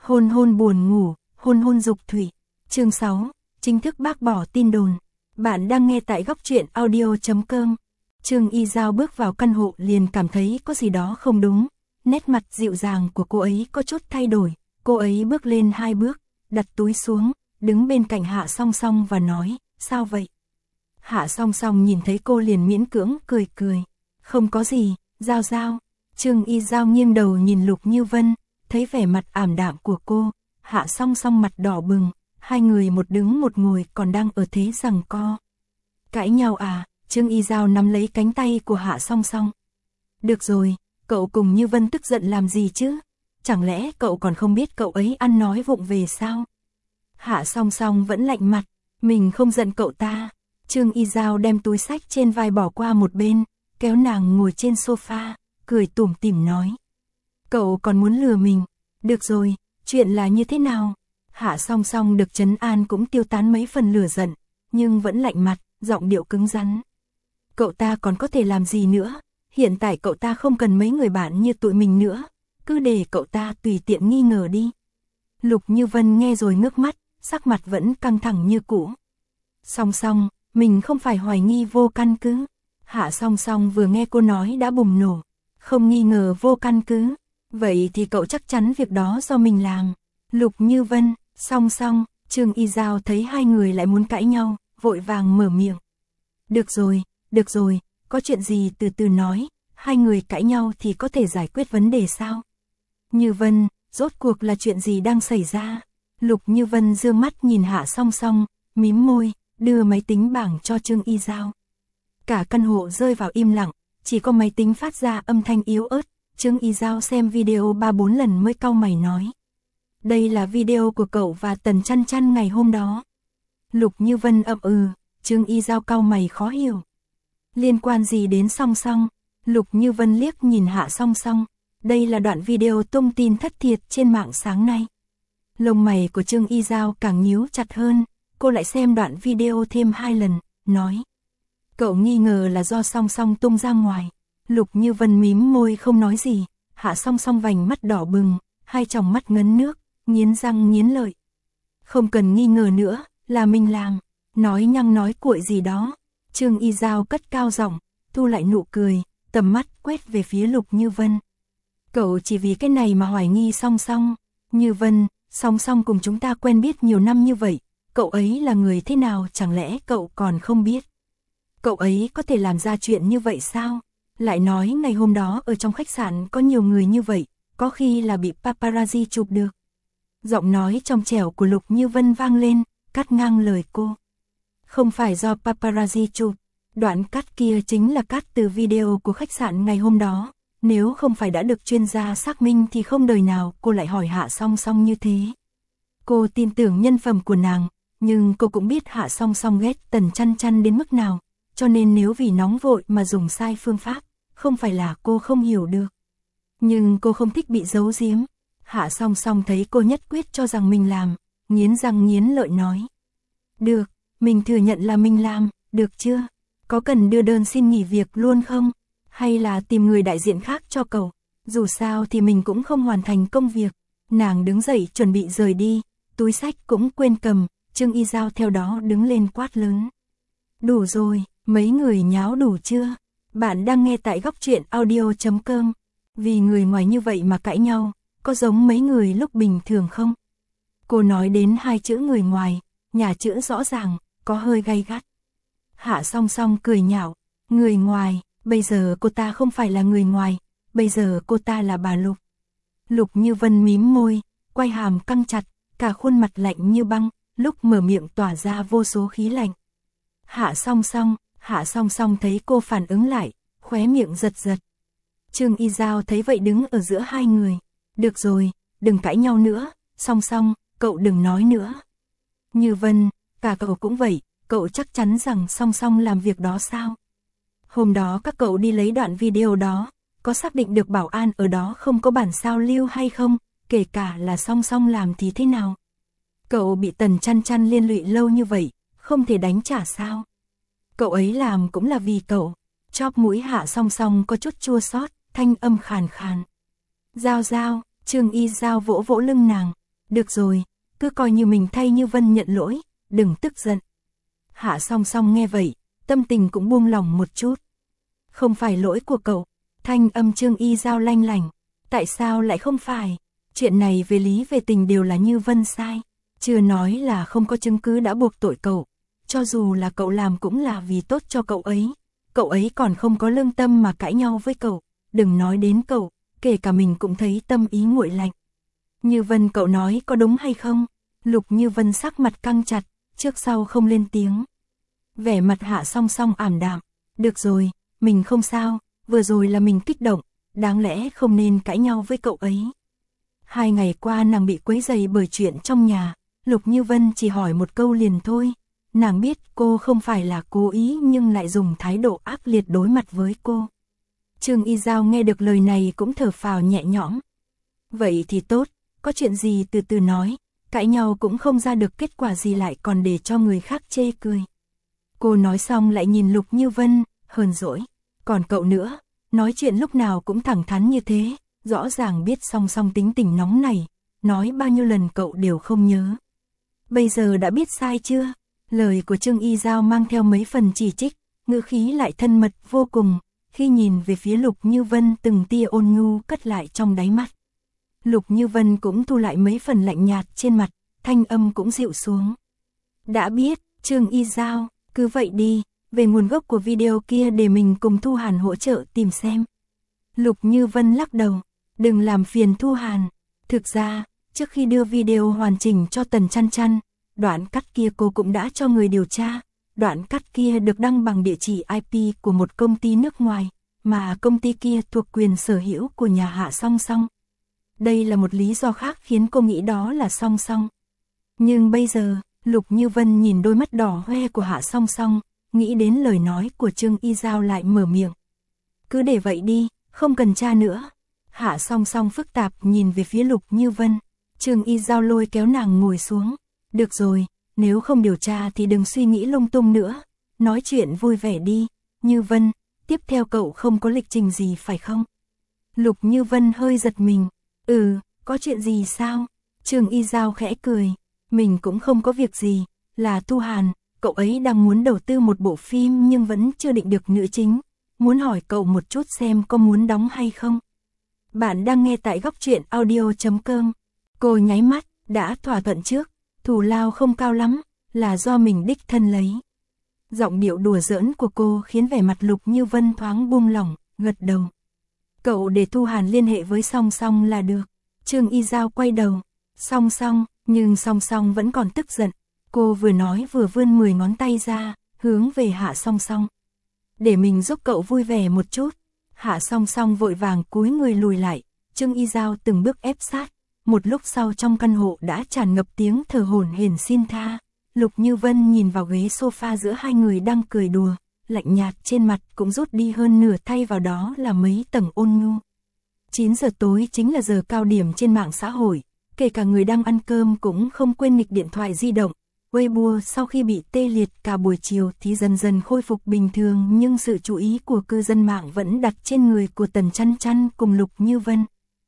Hôn hôn buồn ngủ, hôn hôn dục thủy. Chương 6, chính thức bác bỏ tin đồn. Bạn đang nghe tại góc truyện audio.com. Trương Y Giao bước vào căn hộ liền cảm thấy có gì đó không đúng. Nét mặt dịu dàng của cô ấy có chút thay đổi. Cô ấy bước lên 2 bước, đặt túi xuống, đứng bên cạnh Hạ Song Song và nói, sao vậy? Hạ Song Song nhìn thấy cô liền miễn cưỡng cười cười. Không có gì, Giao Giao. Trương Y Giao nghiêng đầu nhìn Lục Như Vân, thấy vẻ mặt ảm đạm của cô. Hạ Song Song mặt đỏ bừng, hai người một đứng một ngồi còn đang ở thế giằng co. Cãi nhau à? Trương Y Giao nắm lấy cánh tay của Hạ Song Song. Được rồi, cậu cùng Như Vân tức giận làm gì chứ? Chẳng lẽ cậu còn không biết cậu ấy ăn nói vụng về sao? Hạ Song Song vẫn lạnh mặt, mình không giận cậu ta. Trương Y Giao đem túi xách trên vai bỏ qua một bên, kéo nàng ngồi trên sofa, cười tủm tỉm nói. Cậu còn muốn lừa mình? Được rồi, chuyện là như thế nào? Hạ Song Song được trấn an cũng tiêu tán mấy phần lửa giận, nhưng vẫn lạnh mặt, giọng điệu cứng rắn. Cậu ta còn có thể làm gì nữa? Hiện tại cậu ta không cần mấy người bạn như tụi mình nữa, cứ để cậu ta tùy tiện nghi ngờ đi. Lục Như Vân nghe rồi ngước mắt, sắc mặt vẫn căng thẳng như cũ. Song Song, mình không phải hoài nghi vô căn cứ. Hạ Song Song vừa nghe cô nói đã bùng nổ. Không nghi ngờ vô căn cứ. Vậy thì cậu chắc chắn việc đó do mình làm. Lục Như Vân, Song Song, Trương Y Giao thấy hai người lại muốn cãi nhau, vội vàng mở miệng. Được rồi, có chuyện gì từ từ nói, hai người cãi nhau thì có thể giải quyết vấn đề sao? Như Vân, rốt cuộc là chuyện gì đang xảy ra? Lục Như Vân dương mắt nhìn Hạ Song Song, mím môi, đưa máy tính bảng cho Trương Y Giao. Cả căn hộ rơi vào im lặng, chỉ có máy tính phát ra âm thanh yếu ớt. Trương Y Giao xem video 3-4 lần mới cau mày nói. Đây là video của cậu và Tần Chăn Chăn ngày hôm đó. Lục Như Vân ậm ừ, Trương Y Giao cau mày khó hiểu. Liên quan gì đến Song Song? Lục Như Vân liếc nhìn Hạ Song Song. Đây là đoạn video tung tin thất thiệt trên mạng sáng nay. Lông mày của Trương Y Giao càng nhíu chặt hơn, cô lại xem đoạn video thêm 2 lần, nói. Cậu nghi ngờ là do Song Song tung ra ngoài. Lục Như Vân mím môi không nói gì, Hạ Song Song vành mắt đỏ bừng, hai tròng mắt ngấn nước, nghiến răng nghiến lợi. Không cần nghi ngờ nữa, là mình làm, nói nhăng nói cuội gì đó. Trương Y Giao cất cao giọng, thu lại nụ cười, tầm mắt quét về phía Lục Như Vân. Cậu chỉ vì cái này mà hoài nghi Song Song. Như Vân, Song Song cùng chúng ta quen biết nhiều năm như vậy, cậu ấy là người thế nào chẳng lẽ cậu còn không biết? Cậu ấy có thể làm ra chuyện như vậy sao? Lại nói ngày hôm đó ở trong khách sạn có nhiều người như vậy, có khi là bị paparazzi chụp được. Giọng nói trong trẻo của Lục Như Vân vang lên, cắt ngang lời cô. Không phải do paparazzi chụp, đoạn cắt kia chính là cắt từ video của khách sạn ngày hôm đó. Nếu không phải đã được chuyên gia xác minh thì không đời nào cô lại hỏi Hạ Song Song như thế. Cô tin tưởng nhân phẩm của nàng, nhưng cô cũng biết Hạ Song Song ghét Tần Chăn Chăn đến mức nào, cho nên nếu vì nóng vội mà dùng sai phương pháp, không phải là cô không hiểu được. Nhưng cô không thích bị giấu giếm. Hạ Song Song thấy cô nhất quyết cho rằng mình làm, nghiến răng nghiến lợi nói. Được, mình thừa nhận là mình làm, được chưa? Có cần đưa đơn xin nghỉ việc luôn không? Hay là tìm người đại diện khác cho cậu? Dù sao thì mình cũng không hoàn thành công việc. Nàng đứng dậy chuẩn bị rời đi, túi xách cũng quên cầm, Trương Y Giao theo đó đứng lên quát lớn. Đủ rồi, mấy người nháo đủ chưa? Bạn đang nghe tại góc truyện audio.com. Vì người ngoài như vậy mà cãi nhau, có giống mấy người lúc bình thường không? Cô nói đến 2 chữ người ngoài, nhà chữ rõ ràng, có hơi gay gắt. Hạ Song Song cười nhạo, người ngoài, bây giờ cô ta không phải là người ngoài, bây giờ cô ta là bà Lục. Lục Như Vân mím môi, quay hàm căng chặt, cả khuôn mặt lạnh như băng, lúc mở miệng tỏa ra vô số khí lạnh. Hạ Song Song thấy cô phản ứng lại, khóe miệng giật giật. Trương Y Giao thấy vậy đứng ở giữa hai người. Được rồi, đừng cãi nhau nữa, Song Song, cậu đừng nói nữa. Như Vân, cả cậu cũng vậy, cậu chắc chắn rằng Song Song làm việc đó sao? Hôm đó các cậu đi lấy đoạn video đó, có xác định được bảo an ở đó không có bản sao lưu hay không, kể cả là Song Song làm thì thế nào? Cậu bị Tần Chăn Chăn liên lụy lâu như vậy, không thể đánh trả sao? Cậu ấy làm cũng là vì cậu. Chóp mũi Hạ Song Song có chút chua xót, thanh âm khàn khàn. Giao Giao, Trương Y Giao vỗ vỗ lưng nàng. Được rồi, cứ coi như mình thay Như Vân nhận lỗi, đừng tức giận. Hạ Song Song nghe vậy, tâm tình cũng buông lỏng một chút. Không phải lỗi của cậu, thanh âm Trương Y Giao lanh lảnh. Tại sao lại không phải? Chuyện này về lý về tình đều là Như Vân sai. Chưa nói là không có chứng cứ đã buộc tội cậu. Cho dù là cậu làm cũng là vì tốt cho cậu ấy. Cậu ấy còn không có lương tâm mà cãi nhau với cậu. Đừng nói đến cậu, kể cả mình cũng thấy tâm ý nguội lạnh. Như Vân cậu nói có đúng hay không? Lục Như Vân sắc mặt căng chặt, trước sau không lên tiếng. Vẻ mặt Hạ Song Song ảm đạm. Được rồi, mình không sao, vừa rồi là mình kích động, đáng lẽ không nên cãi nhau với cậu ấy. 2 ngày qua nàng bị quấy rầy bởi chuyện trong nhà, Lục Như Vân chỉ hỏi một câu liền thôi. Nàng biết cô không phải là cố ý nhưng lại dùng thái độ ác liệt đối mặt với cô. Trương Y Giao nghe được lời này cũng thở phào nhẹ nhõm. Vậy thì tốt, có chuyện gì từ từ nói, cãi nhau cũng không ra được kết quả gì lại còn để cho người khác chê cười. Cô nói xong lại nhìn Lục Như Vân, hờn dỗi. Còn cậu nữa, nói chuyện lúc nào cũng thẳng thắn như thế, rõ ràng biết Song Song tính tình nóng này, nói bao nhiêu lần cậu đều không nhớ. Bây giờ đã biết sai chưa? Lời của Trương Y Giao mang theo mấy phần chỉ trích, ngữ khí lại thân mật vô cùng, khi nhìn về phía Lục Như Vân từng tia ôn nhu cất lại trong đáy mắt. Lục Như Vân cũng thu lại mấy phần lạnh nhạt trên mặt, thanh âm cũng dịu xuống. Đã biết, Trương Y Giao, cứ vậy đi, về nguồn gốc của video kia để mình cùng Thu Hàn hỗ trợ tìm xem. Lục Như Vân lắc đầu, đừng làm phiền Thu Hàn. Thực ra, trước khi đưa video hoàn chỉnh cho Tần Chăn Chăn, đoạn cắt kia cô cũng đã cho người điều tra. Đoạn cắt kia được đăng bằng địa chỉ IP của một công ty nước ngoài, mà công ty kia thuộc quyền sở hữu của nhà Hạ Song Song. Đây là một lý do khác khiến cô nghĩ đó là Song Song. Nhưng bây giờ, Lục Như Vân nhìn đôi mắt đỏ hoe của Hạ Song Song, nghĩ đến lời nói của Trương Y Giao lại mở miệng. Cứ để vậy đi, không cần tra nữa. Hạ Song Song phức tạp nhìn về phía Lục Như Vân. Trương Y Giao lôi kéo nàng ngồi xuống. Được rồi, nếu không điều tra thì đừng suy nghĩ lung tung nữa. Nói chuyện vui vẻ đi. Như Vân, tiếp theo cậu không có lịch trình gì phải không? Lục Như Vân hơi giật mình. Có chuyện gì sao? Trương Y Giao khẽ cười. Mình cũng không có việc gì, là Thu Hàn, cậu ấy đang muốn đầu tư một bộ phim nhưng vẫn chưa định được nữ chính. Muốn hỏi cậu một chút xem có muốn đóng hay không? Bạn đang nghe tại góc truyện audio.com. Cô nháy mắt, đã thỏa thuận trước, thù lao không cao lắm, là do mình đích thân lấy. Giọng điệu đùa giỡn của cô khiến vẻ mặt Lục Như Vân thoáng buông lỏng, gật đầu. Cậu để Thu Hàn liên hệ với Song Song là được. Trương Y Giao quay đầu. Song Song, nhưng Song Song vẫn còn tức giận. Cô vừa nói vừa vươn 10 ngón tay ra, hướng về Hạ Song Song. Để mình giúp cậu vui vẻ một chút. Hạ Song Song vội vàng cúi người lùi lại. Trương Y Giao từng bước ép sát. Một lúc sau trong căn hộ đã tràn ngập tiếng thở hổn hển xin tha. Lục Như Vân nhìn vào ghế sofa giữa hai người đang cười đùa. Lạnh nhạt trên mặt cũng rút đi hơn nửa, thay vào đó là mấy tầng ôn nhu. 9 giờ tối chính là giờ cao điểm trên mạng xã hội. Kể cả người đang ăn cơm cũng không quên nghịch điện thoại di động. Weibo sau khi bị tê liệt cả buổi chiều thì dần dần khôi phục bình thường, nhưng sự chú ý của cư dân mạng vẫn đặt trên người của Tần Chăn Chăn cùng Lục Như Vân.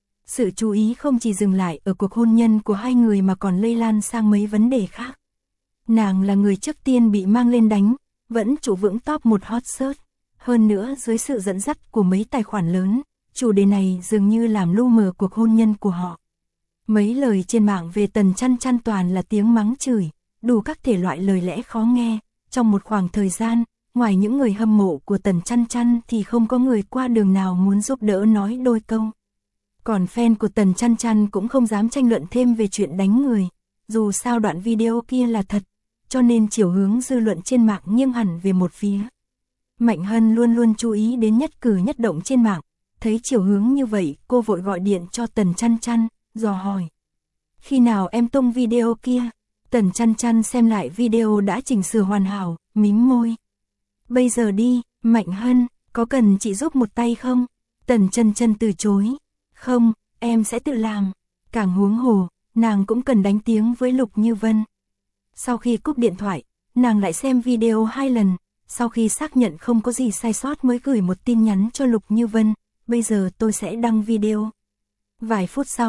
Sự chú ý không chỉ dừng lại ở cuộc hôn nhân của hai người mà còn lây lan sang mấy vấn đề khác. Nàng là người trước tiên bị mang lên đánh, vẫn trụ vững top 1 hot search. Hơn nữa dưới sự dẫn dắt của mấy tài khoản lớn, chủ đề này dường như làm lu mờ cuộc hôn nhân của họ. Mấy lời trên mạng về Tần Chăn Chăn toàn là tiếng mắng chửi, đủ các thể loại lời lẽ khó nghe. Trong một khoảng thời gian, ngoài những người hâm mộ của Tần Chăn Chăn thì không có người qua đường nào muốn giúp đỡ nói đôi câu. Còn fan của Tần Chăn Chăn cũng không dám tranh luận thêm về chuyện đánh người. Dù sao đoạn video kia là thật, cho nên chiều hướng dư luận trên mạng nghiêng hẳn về một phía. Mạnh Hân luôn luôn chú ý đến nhất cử nhất động trên mạng. Thấy chiều hướng như vậy, cô vội gọi điện cho Tần Chăn Chăn, dò hỏi. Khi nào em tung video kia? Tần Chăn Chăn xem lại video đã chỉnh sửa hoàn hảo, mím môi. Bây giờ đi, Mạnh Hân, có cần chị giúp một tay không? Tần Chăn Chăn từ chối. Không, em sẽ tự làm. Càng huống hồ, nàng cũng cần đánh tiếng với Lục Như Vân. Sau khi cúp điện thoại, nàng lại xem video 2 lần. Sau khi xác nhận không có gì sai sót mới gửi một tin nhắn cho Lục Như Vân. Bây giờ tôi sẽ đăng video. Vài phút sau,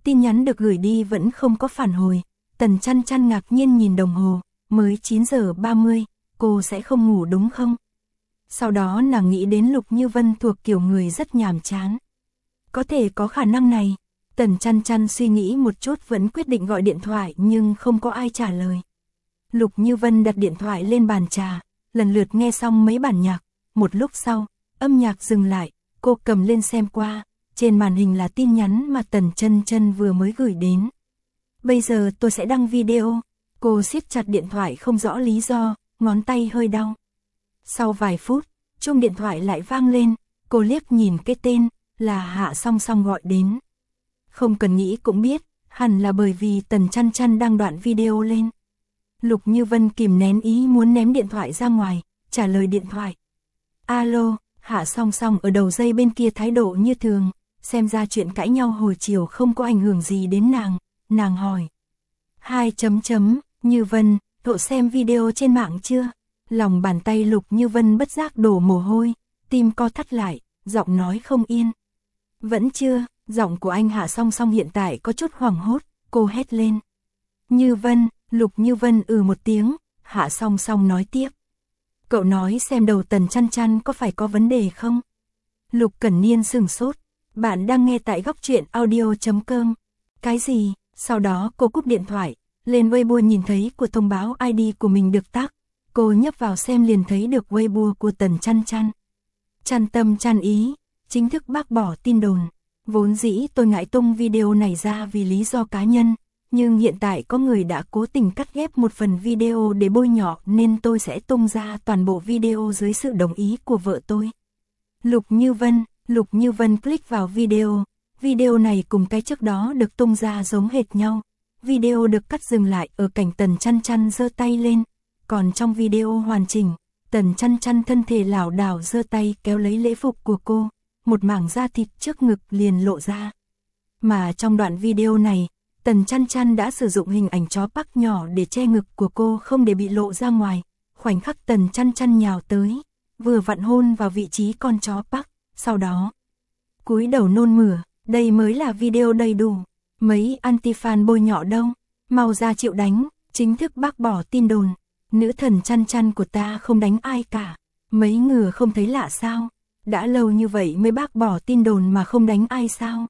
Tin nhắn được gửi đi vẫn không có phản hồi. Tần Chăn Chăn ngạc nhiên nhìn đồng hồ, mới 9 giờ 30, cô sẽ không ngủ đúng không? Sau đó nàng nghĩ đến Lục Như Vân thuộc kiểu người rất nhàm chán. Có thể có khả năng này. Tần Chăn Chăn suy nghĩ một chút vẫn quyết định gọi điện thoại nhưng không có ai trả lời. Lục Như Vân đặt điện thoại lên bàn trà, lần lượt nghe xong mấy bản nhạc. Một lúc sau, âm nhạc dừng lại, cô cầm lên xem qua. Trên màn hình là tin nhắn mà Tần Chăn Chăn vừa mới gửi đến. Bây giờ tôi sẽ đăng video. Cô siết chặt điện thoại không rõ lý do, ngón tay hơi đau. Sau vài phút, chuông điện thoại lại vang lên. Cô liếc nhìn cái tên, là Hạ Song Song gọi đến. Không cần nghĩ cũng biết, hẳn là bởi vì Tần Chăn Chăn đăng đoạn video lên. Lục Như Vân kìm nén ý muốn ném điện thoại ra ngoài, trả lời điện thoại. Alo, Hạ Song Song ở đầu dây bên kia thái độ như thường, xem ra chuyện cãi nhau hồi chiều không có ảnh hưởng gì đến nàng hỏi. Như Vân, cậu xem video trên mạng chưa? Lòng bàn tay Lục Như Vân bất giác đổ mồ hôi, tim co thắt lại, giọng nói không yên. Vẫn chưa, giọng của anh Hạ Song Song hiện tại có chút hoảng hốt, cô hét lên. Như Vân, Lục Như Vân một tiếng, Hạ Song Song nói tiếp. Cậu nói xem đầu Tần Chăn Chăn có phải có vấn đề không? Lục Cẩn Niên sửng sốt, bạn đang nghe tại góc truyện audio.com. Cái gì? Sau đó cô cúp điện thoại, lên Weibo nhìn thấy của thông báo ID của mình được tag. Cô nhấp vào xem liền thấy được Weibo của Tần Chăn Chăn. Chăn tâm chăn ý, chính thức bác bỏ tin đồn. Vốn dĩ tôi ngại tung video này ra vì lý do cá nhân, nhưng hiện tại có người đã cố tình cắt ghép một phần video để bôi nhọ nên tôi sẽ tung ra toàn bộ video dưới sự đồng ý của vợ tôi. Lục Như Vân click vào video này cùng cái trước đó được tung ra giống hệt nhau. Video được cắt dừng lại ở cảnh Tần Chăn Chăn giơ tay lên, còn trong video hoàn chỉnh, Tần Chăn Chăn thân thể lảo đảo giơ tay kéo lấy lễ phục của cô, một mảng da thịt trước ngực liền lộ ra. Mà trong đoạn video này, Tần Chăn Chăn đã sử dụng hình ảnh chó Park nhỏ để che ngực của cô không để bị lộ ra ngoài. Khoảnh khắc Tần Chăn Chăn nhào tới, vừa vặn hôn vào vị trí con chó Park, sau đó cúi đầu nôn mửa. Đây mới là video đầy đủ. Mấy anti-fan bôi nhọ đâu, mau ra chịu đánh, chính thức bác bỏ tin đồn. Nữ thần Chăn Chăn của ta không đánh ai cả. Mấy người không thấy lạ sao? Đã lâu như vậy mới bác bỏ tin đồn mà không đánh ai sao?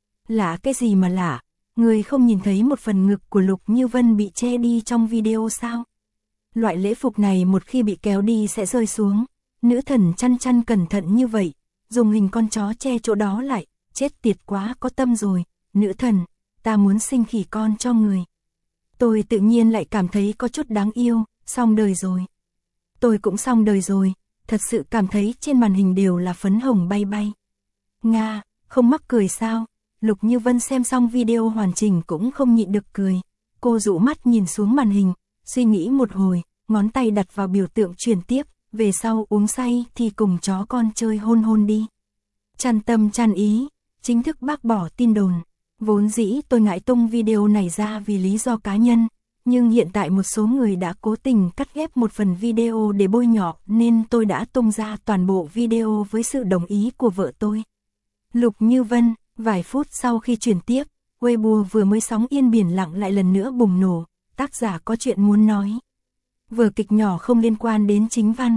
Lạ cái gì mà lạ? Người không nhìn thấy một phần ngực của Lục Như Vân bị che đi trong video sao? Loại lễ phục này một khi bị kéo đi sẽ rơi xuống. Nữ thần Chăn Chăn cẩn thận như vậy, dùng hình con chó che chỗ đó lại, chết tiệt quá có tâm rồi. Nữ thần, ta muốn sinh khỉ con cho người. Tôi tự nhiên lại cảm thấy có chút đáng yêu, xong đời rồi. Tôi cũng xong đời rồi, thật sự cảm thấy trên màn hình đều là phấn hồng bay bay. Nga, không mắc cười sao? Lục Như Vân xem xong video hoàn chỉnh cũng không nhịn được cười. Cô dụ mắt nhìn xuống màn hình, suy nghĩ một hồi, ngón tay đặt vào biểu tượng chuyển tiếp, về sau uống say thì cùng chó con chơi hôn đi. Chăn tâm chăn ý, chính thức bác bỏ tin đồn. Vốn dĩ tôi ngại tung video này ra vì lý do cá nhân, nhưng hiện tại một số người đã cố tình cắt ghép một phần video để bôi nhọ nên tôi đã tung ra toàn bộ video với sự đồng ý của vợ tôi. Lục Như Vân, vài phút sau khi chuyển tiếp, Weibo vừa mới sóng yên biển lặng lại lần nữa bùng nổ, tác giả có chuyện muốn nói. Vở kịch nhỏ không liên quan đến chính văn.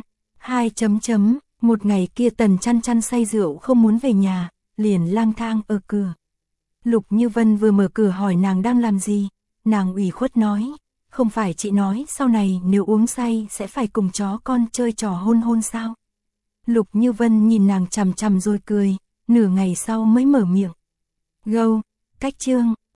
Một ngày kia Tần Chăn Chăn say rượu không muốn về nhà, liền lang thang ở cửa. Lục Như Vân vừa mở cửa hỏi nàng đang làm gì, nàng ủy khuất nói, không phải chị nói sau này nếu uống say sẽ phải cùng chó con chơi trò hôn sao? Lục Như Vân nhìn nàng chằm chằm rồi cười, nửa ngày sau mới mở miệng. Gâu, cách chương,